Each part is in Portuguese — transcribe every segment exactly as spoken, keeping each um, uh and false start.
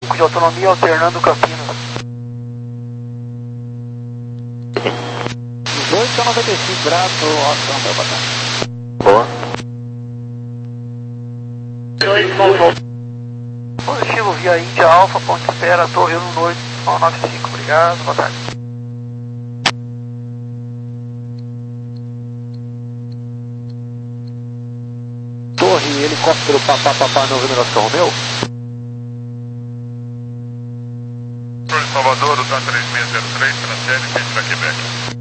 de autonomia alternando Campinas. dezoito a noventa e cinco, grato, Oscar, vai bater. Boa. dois, bom voo. Positivo, via Índia Alfa, ponte espera, Torre um oito nove cinco, obrigado, boa tarde. Torre, helicóptero, papá, papá, novo numeração Romeu. Torre Salvador, o três seis zero três, transfere, frente para Quebec.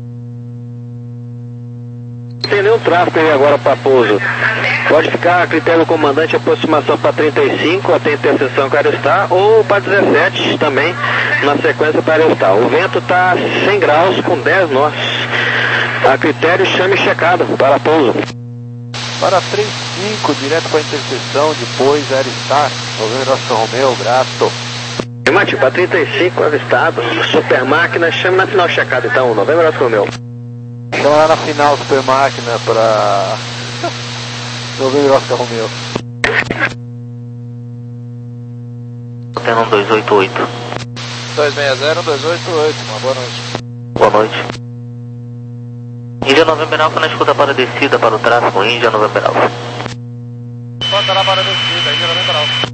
Tem nenhum tráfego aí agora para pouso. Pode ficar a critério do comandante aproximação para trinta e cinco, até interseção com a Aerostar, ou para dezessete também, na sequência para a Aerostar. O vento está cem graus com dez nós. A critério chame checado para pouso. Para trinta e cinco, direto para a interseção, depois Aerostar, Novembro Romeu, grato. Mate, para trinta e cinco, avistado, super máquina, chame na final checado então, Novembro Romeu. Chama lá na final, super máquina, para Novembro Romeu. Tendo dois oito oito. dois seis zero, dois oito oito, uma boa noite. Boa noite. Índia Novembro Alfa na escuta para descida para o tráfego, Índia Novembro Alfa. Bota lá para a descida, Índia Novembro Alfa.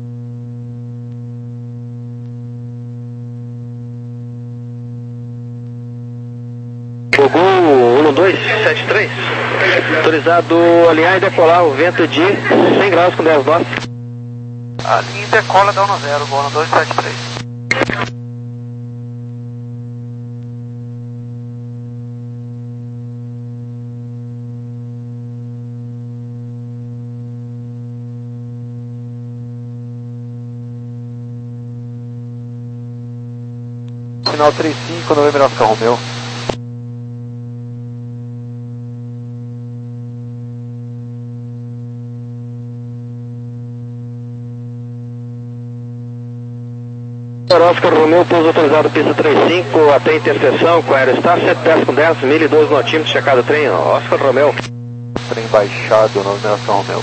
Gogol um dois sete três. Autorizado alinhar e decolar o vento de cem graus com dez nós. A linha decola da um zero, Gol um dois sete três. Final trinta e cinco, Novembro Oscar Romeu. Oscar Romeu, pouso autorizado pista trinta e cinco, até interseção com a Aerostar, sete dez com dez, mil e doze notímetros, checado trem, Oscar Romeu. Trem baixado, Novembro Oscar Romeu.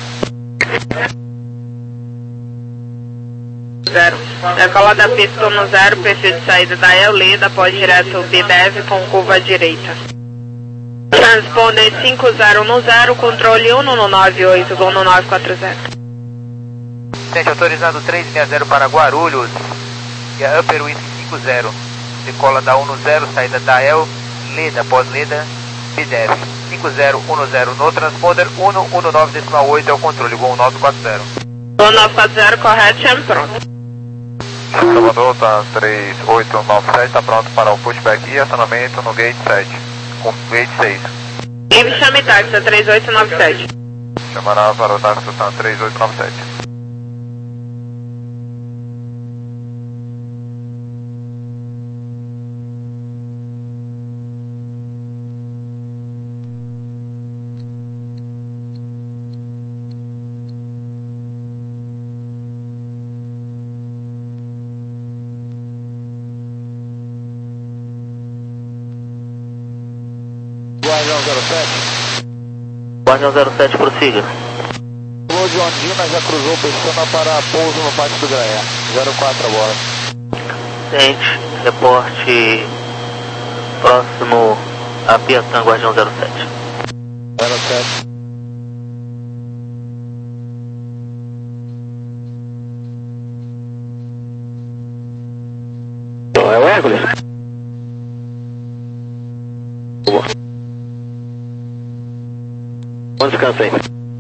Zero. Decola da pista no zero, perfil de saída da El Leda, pode direto B D E V com curva à direita. Transponder cinco zero no zero, controle um no nove oito, Gol no nove quatro zero. Gente, autorizado três seis zero para Guarulhos. E a Upper Wing cinco zero. Decola da um zero, saída da El Leda, pós-Leda, B D E V. cinco zero um zero no transponder, um um nove decimal oito é o controle, Gol nove quatro zero. Gol nove quatro zero, correto, chame pronto. Salvador, tá três oito nove sete, tá pronto para o pushback e acionamento no gate sete, com gate seis. Livre chame táxi, três oito nove sete. Chamará para o táxi, tá três oito nove sete. Guardião zero sete. Guardião zero sete, prossiga. Voo de Ondina já cruzou Peixana para pouso no Pátio do Graé. zero quatro agora. Tente, reporte próximo a Piatã, Guardião zero sete. zero sete. Então, é o Hércules. Boa. Bom descanso aí.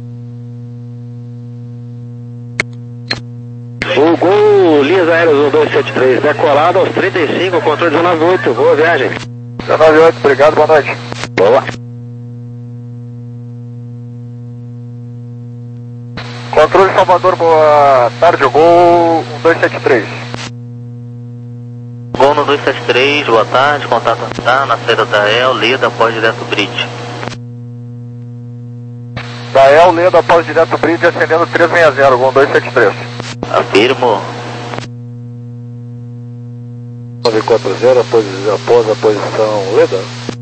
O Gol Linhas Aéreas um dois sete três, decolado aos trinta e cinco, controle dezenove oito, boa viagem. dezenove oito, obrigado, boa noite. Boa. Controle Salvador, boa tarde, o Gol um dois sete três. Gol no dois sete três, boa tarde, contato está na saída da El Leda, após direto bridge. Da El Leda após direto bridge, acendendo três seis zero, Gol dois sete três. Afirmo. nove quatro zero, após, após a posição Leda.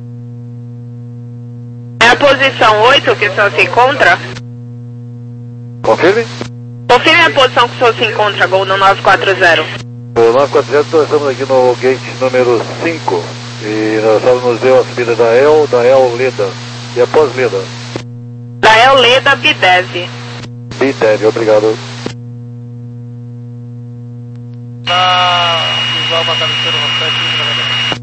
É a posição oito que o senhor se encontra? Confirme. Confirme a posição que o senhor se encontra, Gol no nove quatro zero. O nove quatro zero, nós estamos aqui no gate número cinco e nós só nos deu a subida da El, da El Leda e após Leda. Da El Leda, Bidev. Bidev, obrigado. Tá visual para cabeceira no sete.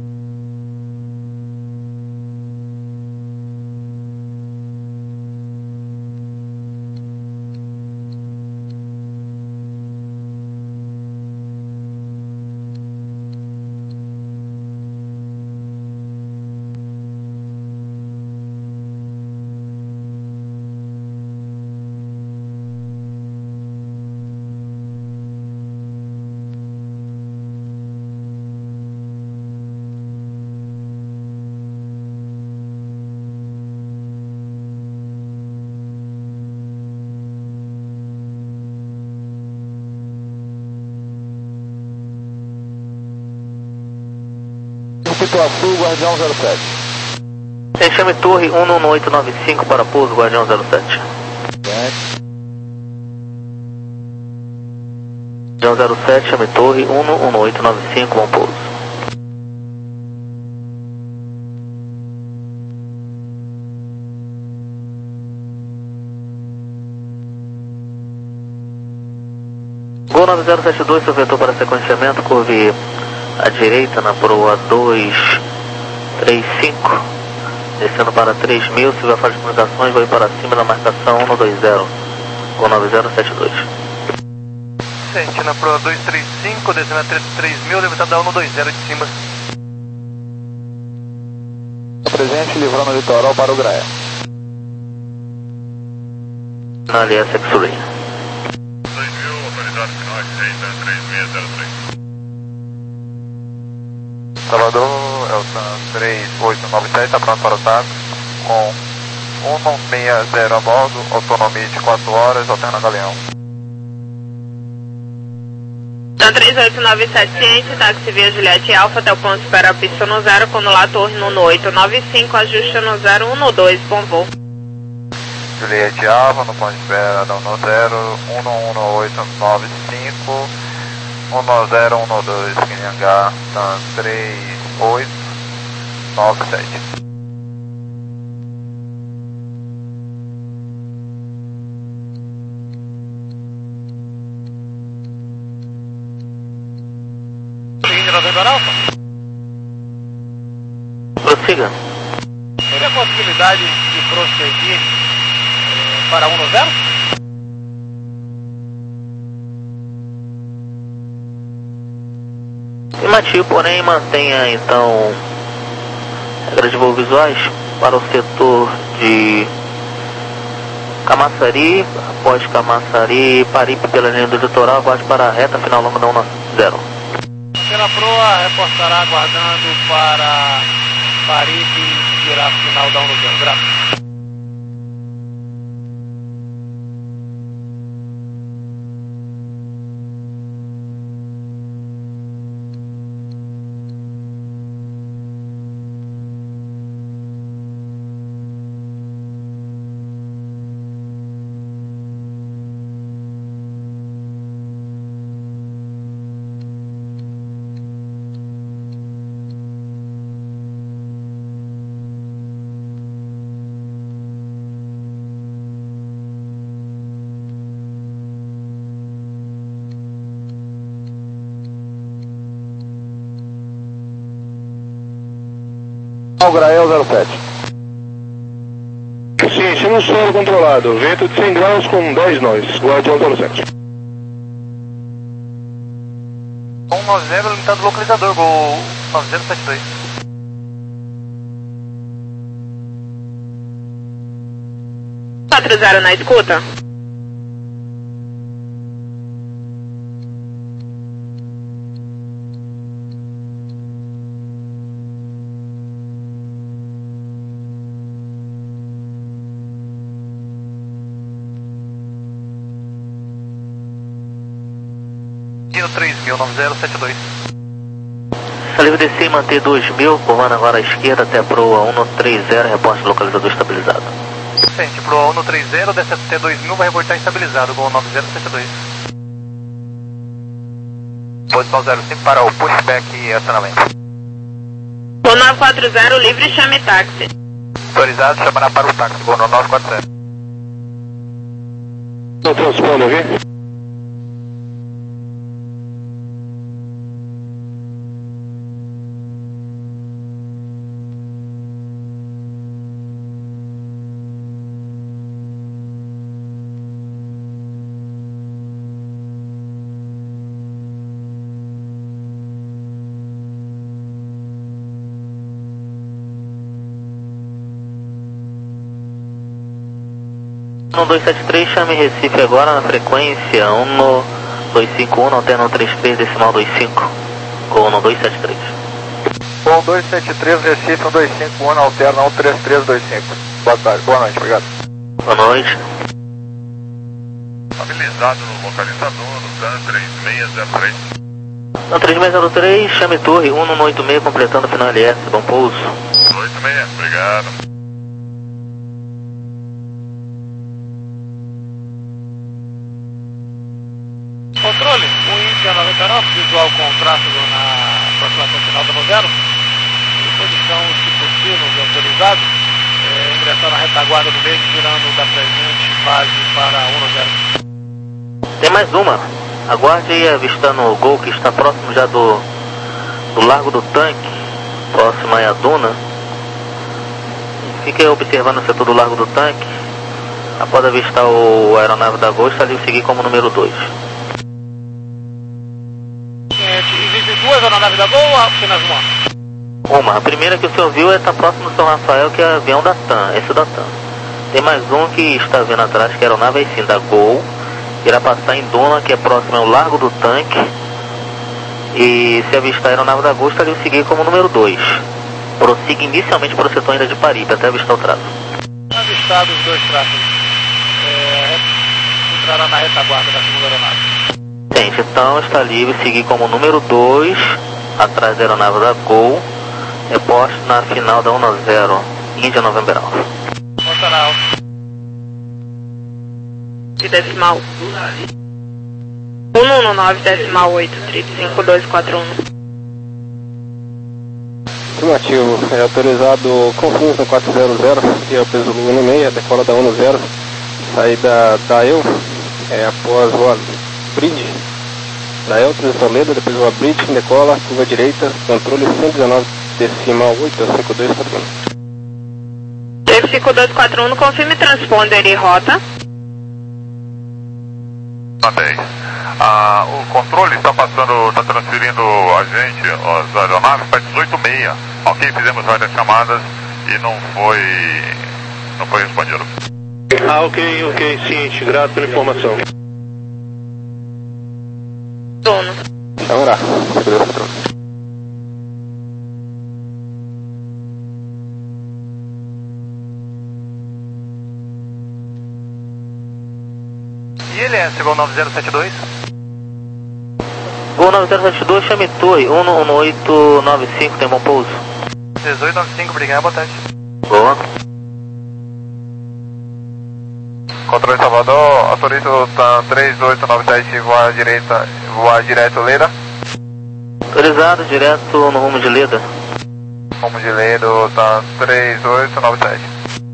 Sul, Guardião zero sete. Enxame Torre um um oito nove cinco para pouso, Guardião zero sete. Guardião zero sete, chame Torre um um oito nove cinco, bom pouso. Gol nove zero sete dois, seu vetor para sequenciamento, curve à direita na proa dois três cinco, descendo para três mil, se vai fazer comunicações, vai para cima da marcação um dois zero, com nove zero sete dois. Sente na proa dois três cinco, descendo a três mil, deve estar da um dois zero de cima. Presente, livrando o litoral para o Graia. Na aliança X-Ray. dois mil, autoridade final, aceita três seis zero três. Salvador, Elsa três oito nove sete, está pronto para o táxi, com cento e sessenta a bordo, autonomia de quatro horas, alterna Galeão. Na três oito nove sete, ciente, táxi via Juliette Alfa até o ponto de espera pista no zero, quando lá torre no oito nove cinco, ajuste no zero um dois, bom voo. Juliette Alfa, no ponto de espera da um zero, um um oito nove cinco, um zero um dois, Quinhangá, tá três oito nove sete. Prossiga. Teria a possibilidade de prosseguir eh, para um zero? Afirmativo, porém mantenha então regras de voo visuais para o setor de Camaçari, após Camaçari, Paripe pela linha do litoral, aguarde para a reta final longa da um zero. Pela proa, reportará aguardando para Paripe virar a final da um zero. Graças. Grael zero sete. Sim, chama solo controlado, vento de cem graus com dez nós, Guardião zero sete. um nove zero, limitado localizador, gol nove zero sete dois. quatro zero na escuta. três mil, nove zero sete dois. Livre descer e manter dois mil, curvando agora à esquerda até a proa um três zero, reporte localizador estabilizado. Sente, proa um três zero, desce até dois mil, vai reportar estabilizado, gol nove zero sete dois. Posição zero cinco para o pushback e acionamento. Gol nove quatro zero, livre, chame táxi. Autorizado, chamará para o táxi, Gol nove quatro zero. Não transpondo, viu? um dois sete três, chame Recife agora na frequência um dois cinco um, alterna um três três, decimal vinte e cinco, com um dois sete três. um dois sete três, Recife, um dois cinco um, alterna um três três dois cinco. Boa tarde, boa noite, obrigado. Boa noite. Estabilizado no localizador, no TAM três seis zero três. TAM três seis zero três, chame torre um um oito seis, completando o final L S, bom pouso. oito seis, obrigado. Controle, o Índia noventa e nove, visual com tráfego na aproximação final da zero. Em posição, se possível, de autorizado, é, ingressando na retaguarda do meio, virando da presente base para um zero. Tem mais uma. Aguarde aí avistando o Gol que está próximo já do, do Largo do Tanque, próximo aí à duna. Fique observando o setor do Largo do Tanque. Após avistar o a aeronave da Gol, está ali seguir como número dois. Existem duas aeronaves da Gol ou apenas uma? Uma. A primeira que o senhor viu está próximo do São Rafael, que é avião da TAM, esse da TAM. Tem mais um que está vindo atrás, que é a aeronave aí sim, da Gol. Irá passar em Duna, que é próximo ao Largo do Tanque. E se avistar a aeronave da Gol, está ali seguir como número dois. Prossiga inicialmente para o setor ainda de Paripe, até avistar o traço. Avistados os dois traços. É, entrará na retaguarda da segunda aeronave. Gente, então está livre, seguir como número dois, atrás da aeronave da Gol, reposto na final da um zero, Índia November Alpha. Montanal. De decimal. um um nove, decimal oito, três cinco dois quatro um. Afirmativo, é autorizado Confins no quatro zero zero, e é o peso um seis, decola da um zero, saída da E U, é após o bridge, da E U, transição Leda, depois o bridge, decola, curva direita, controle cento e dezenove, decimal oito, cinco dois quatro um. três cinco dois quatro um, confirme transponder e rota. Mandei. Ah, o controle está passando, está transferindo a gente, as aeronaves, para dezoito seis. Ok, fizemos várias chamadas e não foi, não foi respondido. Ah, ok, ok, ciente, grato pela informação. Dono. Vamos lá, segurança patrão. E ele é, Gol nove zero sete dois? Gol nove zero sete dois, chame torre um um oito nove cinco, tem bom pouso? dezoito nove cinco, obrigado, boa tarde. Boa. Controle Salvador, autoriza o TAM três oito nove sete voar direita, voar direto Leda. Autorizado, direto no rumo de Leda. Rumo de Leda, TAM três oito nove sete.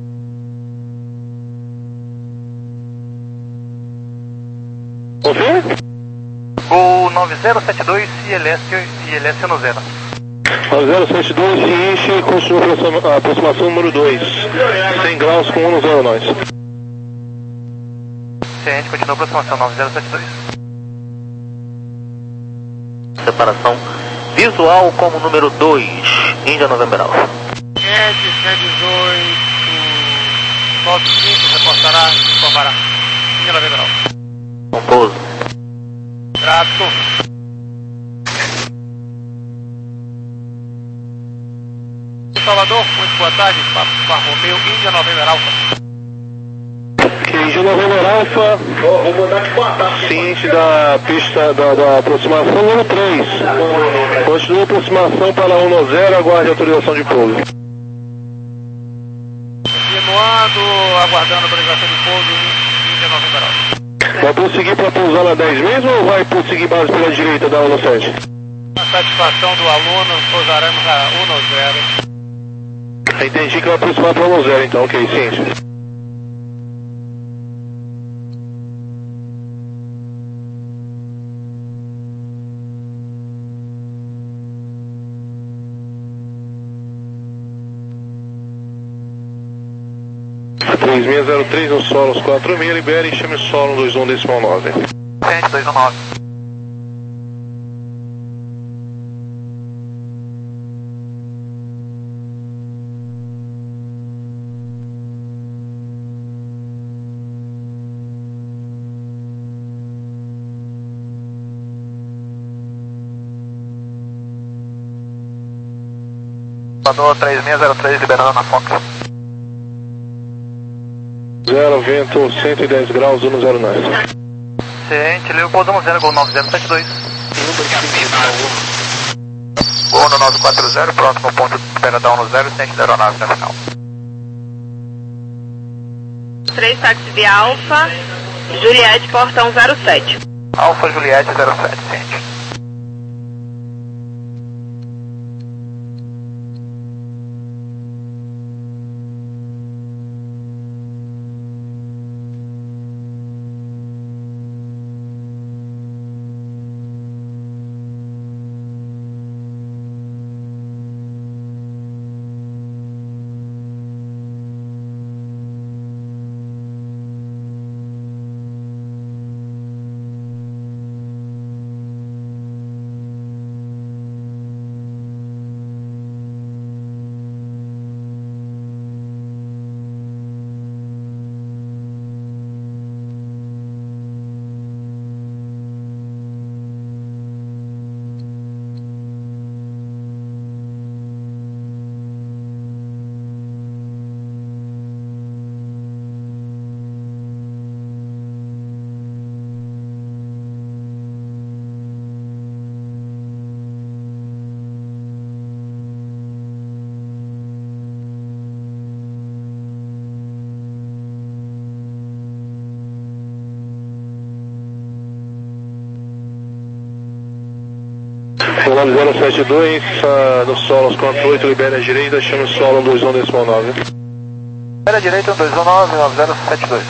Confirma? Gol nove zero sete dois, I L S, I L S no zero. nove zero sete dois, ciente, continua a aproximação número dois, cem graus com um zero nós. Ciente, continua a aproximação nove zero sete dois. Separação visual como número dois, Índia November Alpha. Ed cento e dezoito nove cinco, reportará, informará. Índia November Alpha. Bom pouso. Grato. Salvador, muito boa tarde, Papa Romeu, Índia November Alpha. Índia November Alpha, ciente da pista da, da aproximação número três. Continua a aproximação para um zero, aguarde autorização de pouso. Continuando, aguardando a autorização de pouso, Índia November Alpha. Vai prosseguir para pousar na dez mesmo ou vai prosseguir base pela direita da Uno sete? A satisfação do aluno, pousaremos a Uno zero. Entendi que vai aproximar para Uno zero então, ok, sim. três seis zero três no solo, os quatro mil, libere e chame o solo dois um decimal nove. sete dois um nove. Salvador três seis zero três, liberando na Fox. zero, vento, cento e dez graus, Uno zero nove. Ciente, Leo, pousamos zero, Gol nove zero sete dois. Gol no nove quatro zero, próximo ponto de espera da Uno zero, sente da aeronave na final. três táxi via Alfa, Juliette, portão zero sete. Alfa Juliette zero sete, ciente. nove zero sete dois, uh, no solo, os quatro oito, libera a direita, chama o solo dois um decimal nove. Libera a direita, dois um nove, nove zero sete dois.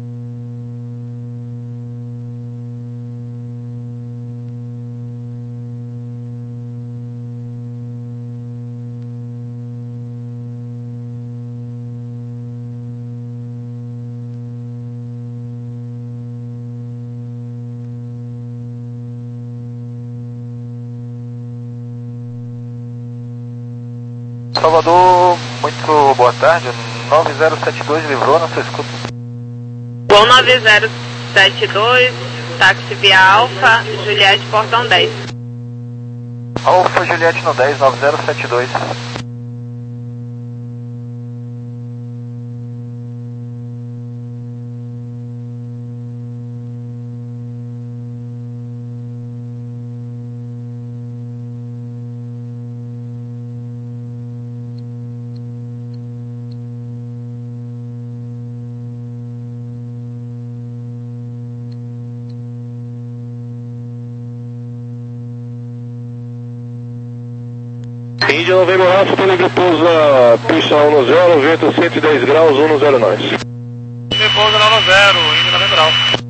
Salvador, muito boa tarde, nove zero sete dois livrou na sua escuta. Gol nove zero sete dois, táxi via Alfa, Juliette, portão dez. Alfa Juliette no dez, nove zero sete dois. Índia Novembro Alfa, tem livre pouso na pista Uno zero, vento cento e dez graus, Uno zero nove. Livre pouso na Uno zero, Índia Novembro Alfa.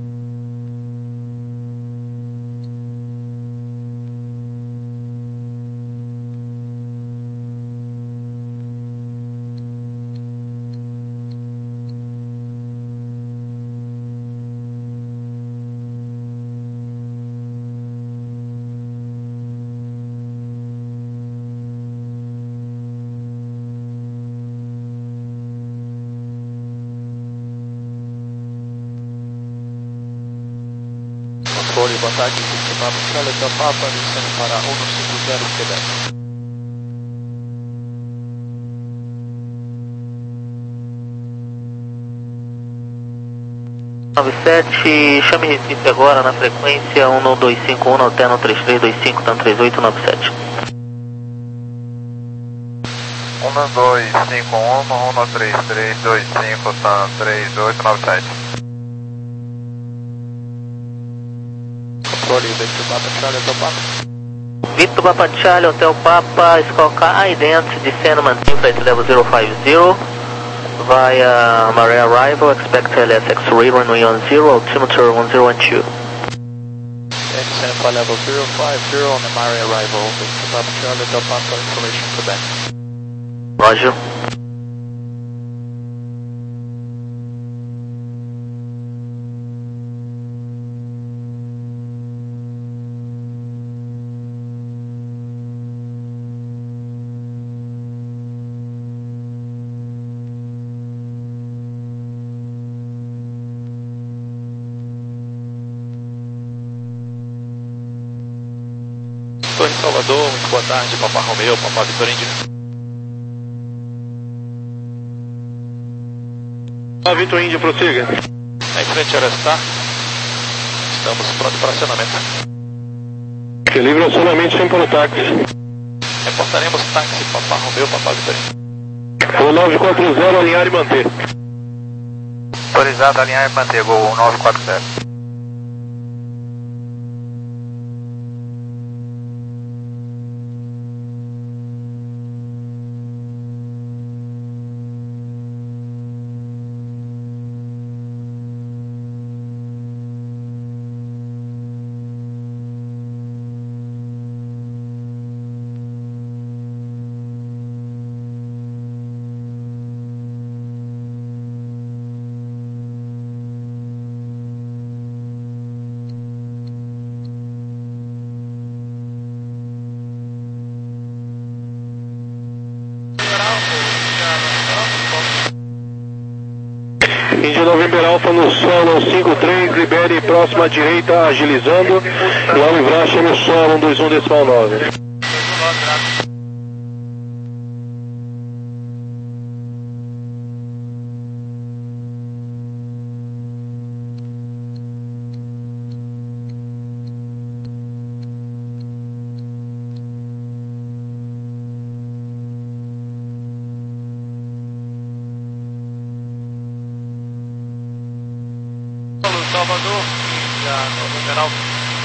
Controle, boa tarde, sistema final letra Papa, iniciando para Uno cinco zero Quebec. nove sete, chame Recife agora na frequência um dois cinco um, alterno três três dois cinco, então três oito nove sete. um dois cinco um, um três três dois cinco, então três oito nove sete. controle Victor Papa Charlie Hotel Papa. Victor Papa Charlie Hotel Papa, Squawka ident, descendo, mantém flight level zero five zero, via Maria arrival, expect L S X three, runway one zero, altimeter one zero one two. Descend flight level zero five zero on the Maria arrival, Victor Papa Charlie Hotel Papa, information Quebec. Roger. Torre Salvador, muito boa tarde, Papa Romeo, Papa Vitor Índio. Ah, Vitor Índio, prossiga. Em frente ao Aerostar, estamos prontos para acionamento. Que livre acionamento sem para o táxi. Reportaremos táxi, Papa Romeo, Papa Vitor Índio. Gol nove quatro zero, alinhar e manter. Autorizado, alinhar e manter, Gol nove quatro zero. Índia November Alpha no solo cinco três, libere próxima à direita, agilizando. Logo Livracha no solo um dois um decimal nove. Salvador, Índia November Alpha.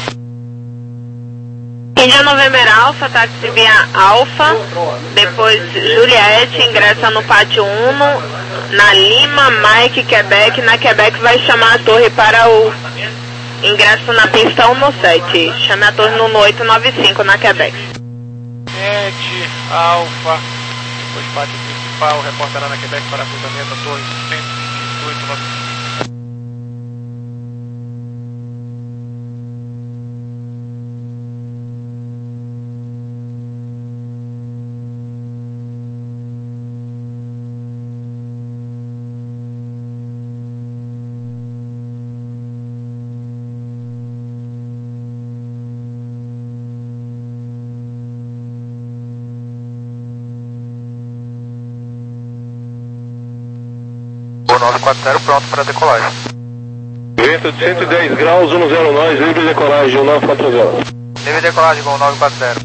Índia November Alpha, táxi via Alpha, depois Juliette, ingressa no pátio um, na Lima, Mike, Quebec, na Quebec vai chamar a torre para o ingresso na pista um sete, chame a torre no oito nove cinco na Quebec. sete, Alpha, depois pátio principal, reportará na Quebec para cruzamento a torre cento e oito nove cinco. nove quatro zero pronto para decolagem. Vento de cento e dez graus, um zero nós, livre decolagem, nove quatro zero. Livre decolagem com nove quatro zero.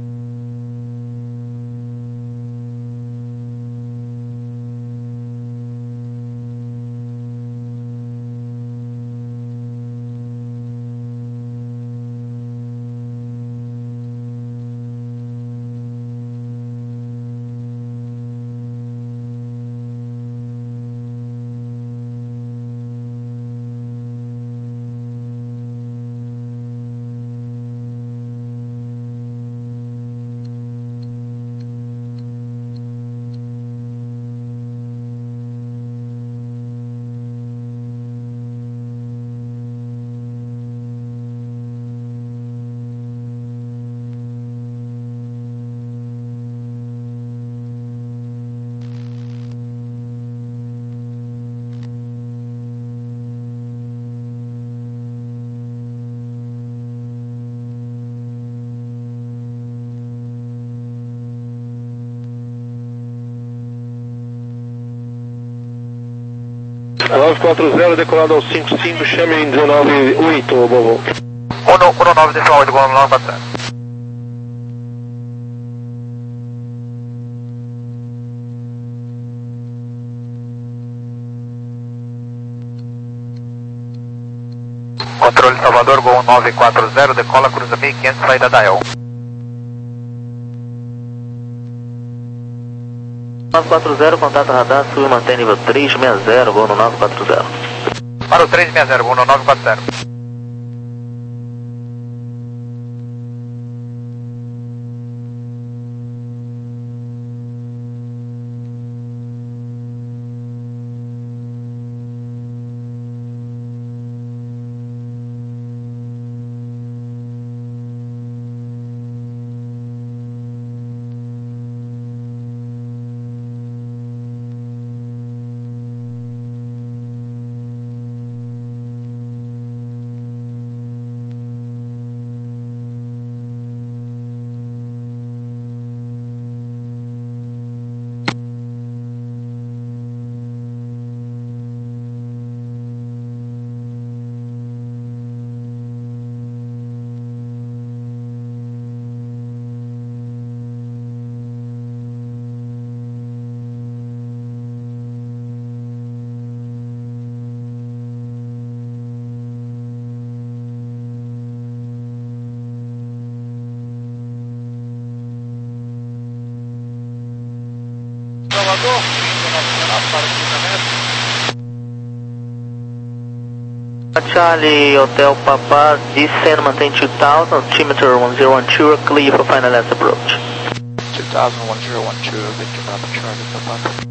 nove quatro zero, decolado ao cinco cinco, chame em dezenove oito, Bobo. um nove decimal oito, Gol nove quatro zero. Controle Salvador, Gol nove quatro zero, decola, cruza mil e quinhentos, saída da E L. nove quatro zero, contato radar, sul e mantém nível três seis zero, Gol no nove quatro zero. Para o três seis zero, Gol no nove quatro zero. Salvador, nacional para cruzamento. Charlie, Hotel Papa, descend, maintain two thousand, altimeter one zero one two, clear for final last approach. two thousand, one zero one two, Victor Papa Charlie, Papa.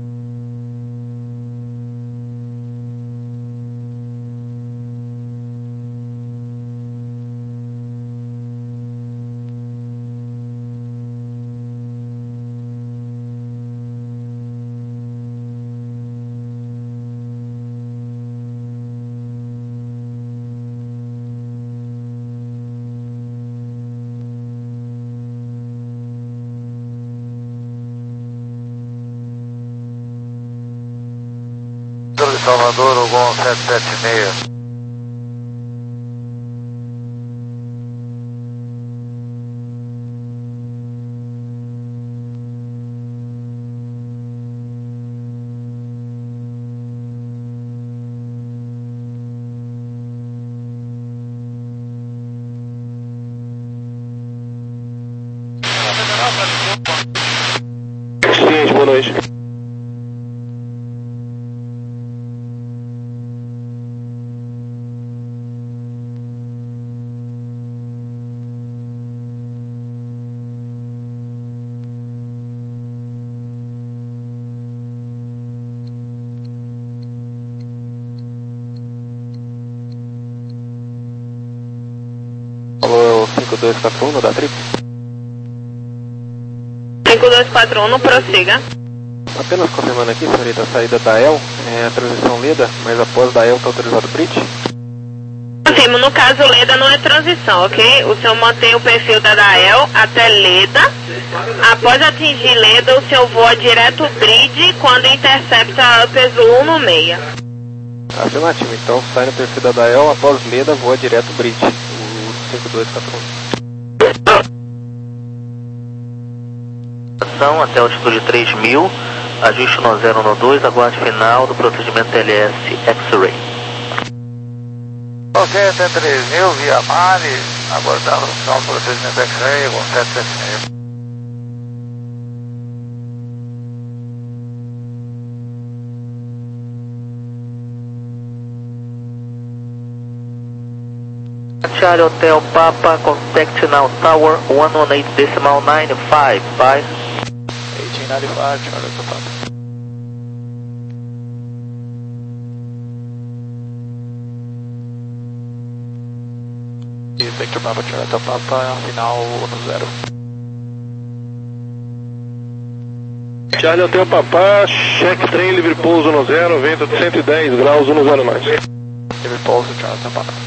De Salvador, o Gol sete sete seis. Sim, boa noite. Alô, cinco dois quatro um, da Trip. cinco dois quatro um, prossiga. Apenas confirmando aqui, senhorita, a saída da E L, é a transição Leda, mas após da E L está autorizado o bridge? Confirmo, no caso Leda não é transição, ok? O senhor mantém o perfil da Dael até Leda. Após atingir Leda, o senhor voa direto bridge quando intercepta a peso um seis. Afirmativo, então sai no perfil da Dael, após Leda voa direto bridge, o cinco dois quatro um. Até altitude três mil, ajuste no zero no dois, aguarde final do procedimento L S X-Ray. Ok, até três mil, via Mari, aguardando o final do procedimento X-Ray, Gol sete sete seis. Charlie Hotel Papa, contact now tower one one eight decimal nine five, bye. eighteen ninety-five, Charlie Papa. E Victor Papa Charlie Papa, final no zero. Charlie Hotel Papa, check trem, livre pouso no zero, vento de cento e dez graus, no zero mais. Livre pouso, Charlie Papa.